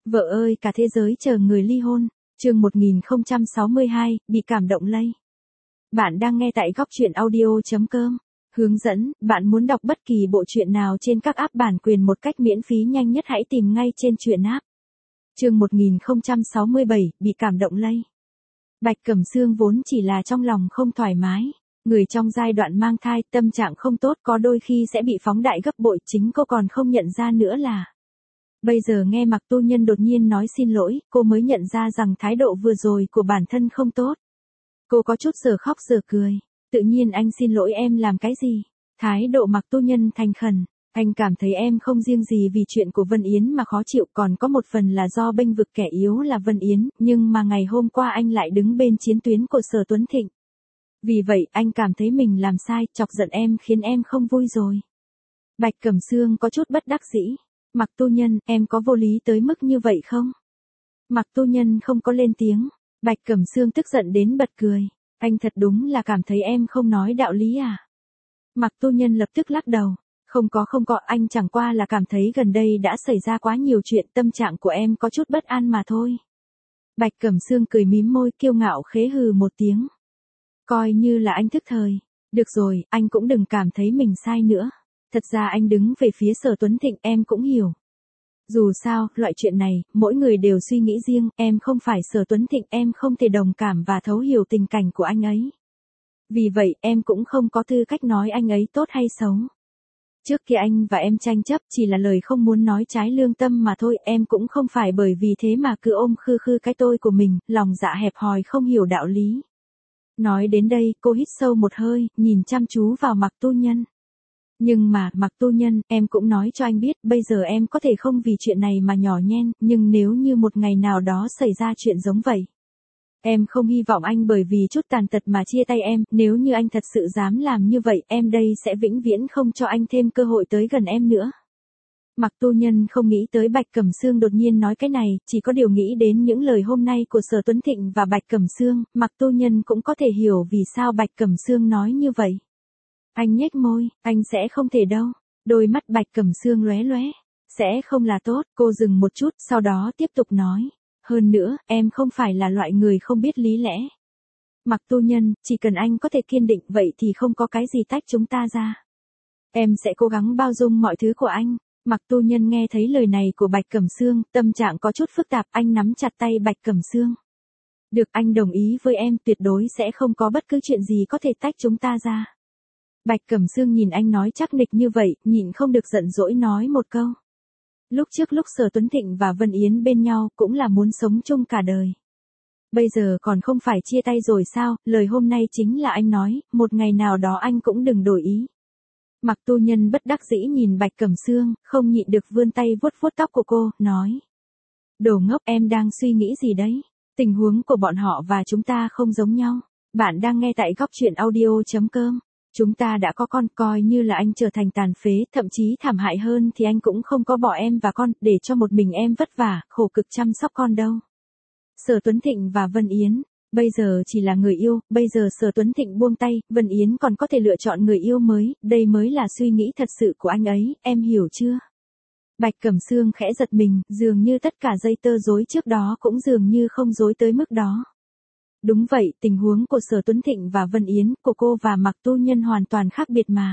Vợ ơi, cả thế giới chờ người ly hôn. Chương 1062, bị cảm động lây. Bạn đang nghe tại góc truyện audio.com. Hướng dẫn, bạn muốn đọc bất kỳ bộ truyện nào trên các app bản quyền một cách miễn phí nhanh nhất hãy tìm ngay trên truyện app. Chương 1067, bị cảm động lây. Bạch Cẩm Sương vốn chỉ là trong lòng không thoải mái. Người trong giai đoạn mang thai, tâm trạng không tốt có đôi khi sẽ bị phóng đại gấp bội, chính cô còn không nhận ra nữa là. Bây giờ nghe Mạc Tu Nhân đột nhiên nói xin lỗi, cô mới nhận ra rằng thái độ vừa rồi của bản thân không tốt. Cô có chút giờ khóc giờ cười. Tự nhiên anh xin lỗi em làm cái gì? Thái độ Mạc Tu Nhân thành khẩn. Anh cảm thấy em không riêng gì vì chuyện của Vân Yến mà khó chịu, còn có một phần là do bênh vực kẻ yếu là Vân Yến, nhưng mà ngày hôm qua anh lại đứng bên chiến tuyến của Sở Tuấn Thịnh. Vì vậy anh cảm thấy mình làm sai, chọc giận em khiến em không vui rồi. Bạch Cẩm Sương có chút bất đắc dĩ. Mạc Tu Nhân, em có vô lý tới mức như vậy không? Mạc Tu Nhân không có lên tiếng. Bạch Cẩm Sương tức giận đến bật cười. Anh thật đúng là cảm thấy em không nói đạo lý à? Mạc Tu Nhân lập tức lắc đầu. Không có, anh chẳng qua là cảm thấy gần đây đã xảy ra quá nhiều chuyện, tâm trạng của em có chút bất an mà thôi. Bạch Cẩm Sương cười mím môi kiêu ngạo khế hừ một tiếng. Coi như là anh thức thời. Được rồi, anh cũng đừng cảm thấy mình sai nữa. Thật ra anh đứng về phía Sở Tuấn Thịnh em cũng hiểu. Dù sao, loại chuyện này, mỗi người đều suy nghĩ riêng, em không phải Sở Tuấn Thịnh, em không thể đồng cảm và thấu hiểu tình cảnh của anh ấy. Vì vậy, em cũng không có tư cách nói anh ấy tốt hay xấu. Trước kia anh và em tranh chấp chỉ là lời không muốn nói trái lương tâm mà thôi, em cũng không phải bởi vì thế mà cứ ôm khư khư cái tôi của mình, lòng dạ hẹp hòi không hiểu đạo lý. Nói đến đây, cô hít sâu một hơi, nhìn chăm chú vào Mạc Tu Nhân. Nhưng mà, Mạc Tu Nhân, em cũng nói cho anh biết, bây giờ em có thể không vì chuyện này mà nhỏ nhen, nhưng nếu như một ngày nào đó xảy ra chuyện giống vậy. Em không hy vọng anh bởi vì chút tàn tật mà chia tay em, nếu như anh thật sự dám làm như vậy, em đây sẽ vĩnh viễn không cho anh thêm cơ hội tới gần em nữa. Mạc Tu Nhân không nghĩ tới Bạch Cẩm Sương đột nhiên nói cái này, chỉ có điều nghĩ đến những lời hôm nay của Sở Tuấn Thịnh và Bạch Cẩm Sương, Mạc Tu Nhân cũng có thể hiểu vì sao Bạch Cẩm Sương nói như vậy. Anh nhếch môi, anh sẽ không thể đâu. Đôi mắt Bạch Cẩm Sương lóe lóe. Sẽ không là tốt, cô dừng một chút, sau đó tiếp tục nói. Hơn nữa, em không phải là loại người không biết lý lẽ. Mạc Tu Nhân, chỉ cần anh có thể kiên định vậy thì không có cái gì tách chúng ta ra. Em sẽ cố gắng bao dung mọi thứ của anh. Mạc Tu Nhân nghe thấy lời này của Bạch Cẩm Sương, tâm trạng có chút phức tạp, anh nắm chặt tay Bạch Cẩm Sương. Được, anh đồng ý với em, tuyệt đối sẽ không có bất cứ chuyện gì có thể tách chúng ta ra. Bạch Cẩm Sương nhìn anh nói chắc nịch như vậy, nhịn không được giận dỗi nói một câu. Lúc trước lúc Sở Tuấn Thịnh và Vân Yến bên nhau cũng là muốn sống chung cả đời. Bây giờ còn không phải chia tay rồi sao, lời hôm nay chính là anh nói, một ngày nào đó anh cũng đừng đổi ý. Mạc Tu Nhân bất đắc dĩ nhìn Bạch Cẩm Sương, không nhịn được vươn tay vuốt vuốt tóc của cô, nói. Đồ ngốc, em đang suy nghĩ gì đấy? Tình huống của bọn họ và chúng ta không giống nhau. Bạn đang nghe tại góc truyện audio.com. Chúng ta đã có con, coi như là anh trở thành tàn phế, thậm chí thảm hại hơn thì anh cũng không có bỏ em và con, để cho một mình em vất vả, khổ cực chăm sóc con đâu. Sở Tuấn Thịnh và Vân Yến, bây giờ chỉ là người yêu, bây giờ Sở Tuấn Thịnh buông tay, Vân Yến còn có thể lựa chọn người yêu mới, đây mới là suy nghĩ thật sự của anh ấy, em hiểu chưa? Bạch Cẩm Sương khẽ giật mình, dường như tất cả dây tơ rối trước đó cũng dường như không rối tới mức đó. Đúng vậy, tình huống của Sở Tuấn Thịnh và Vân Yến, của cô và Mạc Tu Nhân hoàn toàn khác biệt mà.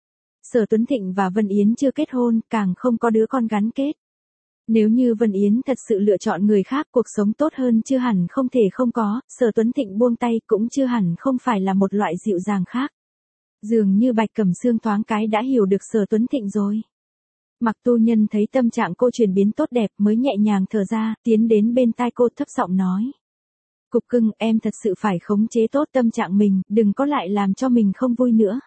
Sở Tuấn Thịnh và Vân Yến chưa kết hôn, càng không có đứa con gắn kết. Nếu như Vân Yến thật sự lựa chọn người khác, cuộc sống tốt hơn chưa hẳn không thể không có, Sở Tuấn Thịnh buông tay cũng chưa hẳn không phải là một loại dịu dàng khác. Dường như Bạch Cẩm Sương thoáng cái đã hiểu được Sở Tuấn Thịnh rồi. Mạc Tu Nhân thấy tâm trạng cô chuyển biến tốt đẹp mới nhẹ nhàng thở ra, tiến đến bên tai cô thấp giọng nói. Cục cưng, em thật sự phải khống chế tốt tâm trạng mình, đừng có lại làm cho mình không vui nữa.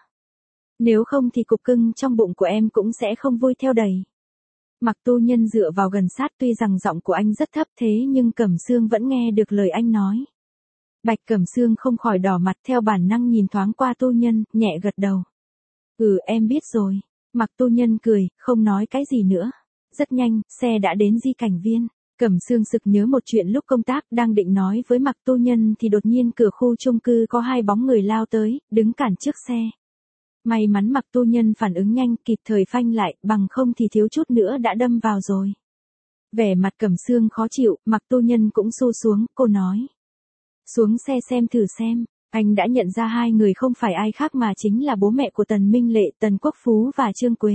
Nếu không thì cục cưng trong bụng của em cũng sẽ không vui theo đầy. Mạc Tu Nhân dựa vào gần sát, tuy rằng giọng của anh rất thấp thế nhưng Cẩm Sương vẫn nghe được lời anh nói. Bạch Cẩm Sương không khỏi đỏ mặt, theo bản năng nhìn thoáng qua Tu Nhân, nhẹ gật đầu. Em biết rồi. Mạc Tu Nhân cười, không nói cái gì nữa. Rất nhanh, xe đã đến Di Cảnh Viên. Cẩm Sương sực nhớ một chuyện lúc công tác, đang định nói với Mạc Tu Nhân thì đột nhiên cửa khu chung cư có hai bóng người lao tới, đứng cản trước xe. May mắn Mạc Tu Nhân phản ứng nhanh, kịp thời phanh lại, bằng không thì thiếu chút nữa đã đâm vào rồi. Vẻ mặt Cẩm Sương khó chịu, Mạc Tu Nhân cũng xu xuống, cô nói. Xuống xe xem thử xem, anh đã nhận ra hai người không phải ai khác mà chính là bố mẹ của Tần Minh Lệ, Tần Quốc Phú và Trương Quế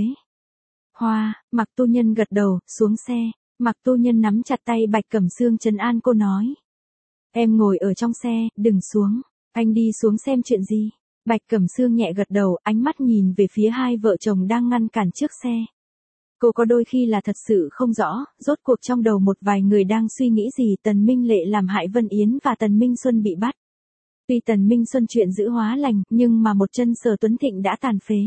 Hoa. Mạc Tu Nhân gật đầu, xuống xe. Mạc Tu Nhân nắm chặt tay Bạch Cẩm Sương trấn an cô nói. Em ngồi ở trong xe, đừng xuống, anh đi xuống xem chuyện gì. Bạch Cẩm Sương nhẹ gật đầu, ánh mắt nhìn về phía hai vợ chồng đang ngăn cản trước xe. Cô có đôi khi là thật sự không rõ, rốt cuộc trong đầu một vài người đang suy nghĩ gì. Tần Minh Lệ làm hại Vân Yến và Tần Minh Xuân bị bắt. Tuy Tần Minh Xuân chuyện giữ hóa lành, nhưng mà một chân Sở Tuấn Thịnh đã tàn phế.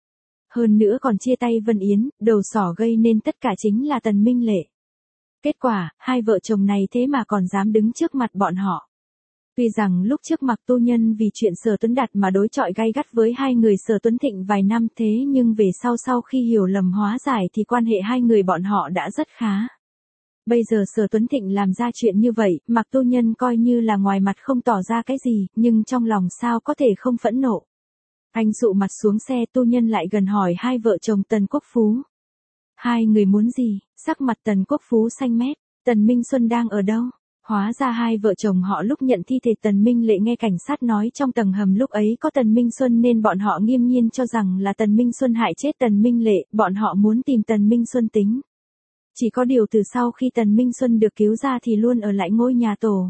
Hơn nữa còn chia tay Vân Yến, đầu sỏ gây nên tất cả chính là Tần Minh Lệ. Kết quả, hai vợ chồng này thế mà còn dám đứng trước mặt bọn họ. Tuy rằng lúc trước Mạc Tu Nhân vì chuyện Sở Tuấn Đạt mà đối chọi gay gắt với hai người Sở Tuấn Thịnh vài năm, thế nhưng về sau khi hiểu lầm hóa giải thì quan hệ hai người bọn họ đã rất khá. Bây giờ Sở Tuấn Thịnh làm ra chuyện như vậy, Mạc Tu Nhân coi như là ngoài mặt không tỏ ra cái gì, nhưng trong lòng sao có thể không phẫn nộ. Anh dụ mặt xuống xe. Tu Nhân lại gần hỏi hai vợ chồng Tần Quốc Phú. Hai người muốn gì? Sắc mặt Tần Quốc Phú xanh mét. Tần Minh Xuân đang ở đâu? Hóa ra hai vợ chồng họ lúc nhận thi thể Tần Minh Lệ nghe cảnh sát nói trong tầng hầm lúc ấy có Tần Minh Xuân nên bọn họ nghiêm nhiên cho rằng là Tần Minh Xuân hại chết Tần Minh Lệ, bọn họ muốn tìm Tần Minh Xuân tính. Chỉ có điều từ sau khi Tần Minh Xuân được cứu ra thì luôn ở lại ngôi nhà tổ.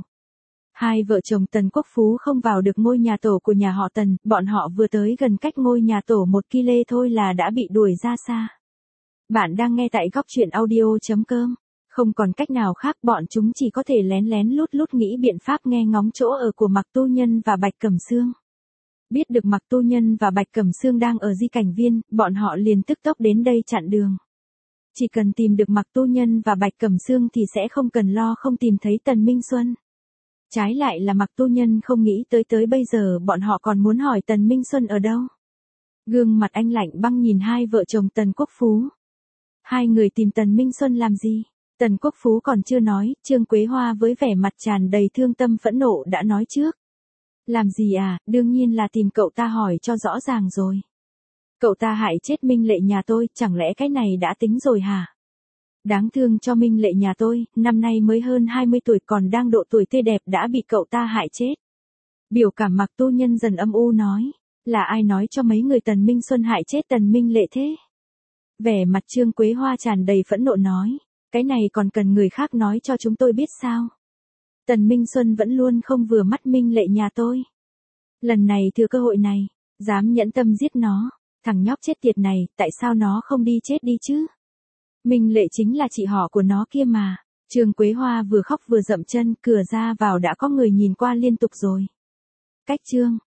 Hai vợ chồng Tần Quốc Phú không vào được ngôi nhà tổ của nhà họ Tần, bọn họ vừa tới gần cách ngôi nhà tổ 1 km thôi là đã bị đuổi ra xa. Bạn đang nghe tại góc truyện audio.com. Không còn cách nào khác, bọn chúng chỉ có thể lén lén lút nghĩ biện pháp nghe ngóng chỗ ở của Mạc Tu Nhân và Bạch Cẩm Sương. Biết được Mạc Tu Nhân và Bạch Cẩm Sương đang ở Di Cảnh Viên, bọn họ liền tức tốc đến đây chặn đường. Chỉ cần tìm được Mạc Tu Nhân và Bạch Cẩm Sương thì sẽ không cần lo không tìm thấy Tần Minh Xuân. Trái lại là Mạc Tu Nhân không nghĩ tới bây giờ bọn họ còn muốn hỏi Tần Minh Xuân ở đâu. Gương mặt anh lạnh băng nhìn hai vợ chồng Tần Quốc Phú. Hai người tìm Tần Minh Xuân làm gì? Tần Quốc Phú còn chưa nói, Trương Quế Hoa với vẻ mặt tràn đầy thương tâm phẫn nộ đã nói trước. Làm gì à, đương nhiên là tìm cậu ta hỏi cho rõ ràng rồi. Cậu ta hại chết Minh Lệ nhà tôi, chẳng lẽ cái này đã tính rồi hả? Đáng thương cho Minh Lệ nhà tôi, năm nay mới hơn 20 tuổi còn đang độ tuổi tươi đẹp đã bị cậu ta hại chết. Biểu cảm Mạc Tu Nhân dần âm u nói, là ai nói cho mấy người Tần Minh Xuân hại chết Tần Minh Lệ thế? Vẻ mặt Trương Quế Hoa tràn đầy phẫn nộ nói, cái này còn cần người khác nói cho chúng tôi biết sao? Tần Minh Xuân vẫn luôn không vừa mắt Minh Lệ nhà tôi. Lần này thừa cơ hội này, dám nhẫn tâm giết nó, thằng nhóc chết tiệt này, tại sao nó không đi chết đi chứ? Minh Lệ chính là chị họ của nó kia mà. Trương Quế Hoa vừa khóc vừa dậm chân, cửa ra vào đã có người nhìn qua liên tục rồi. Cách chương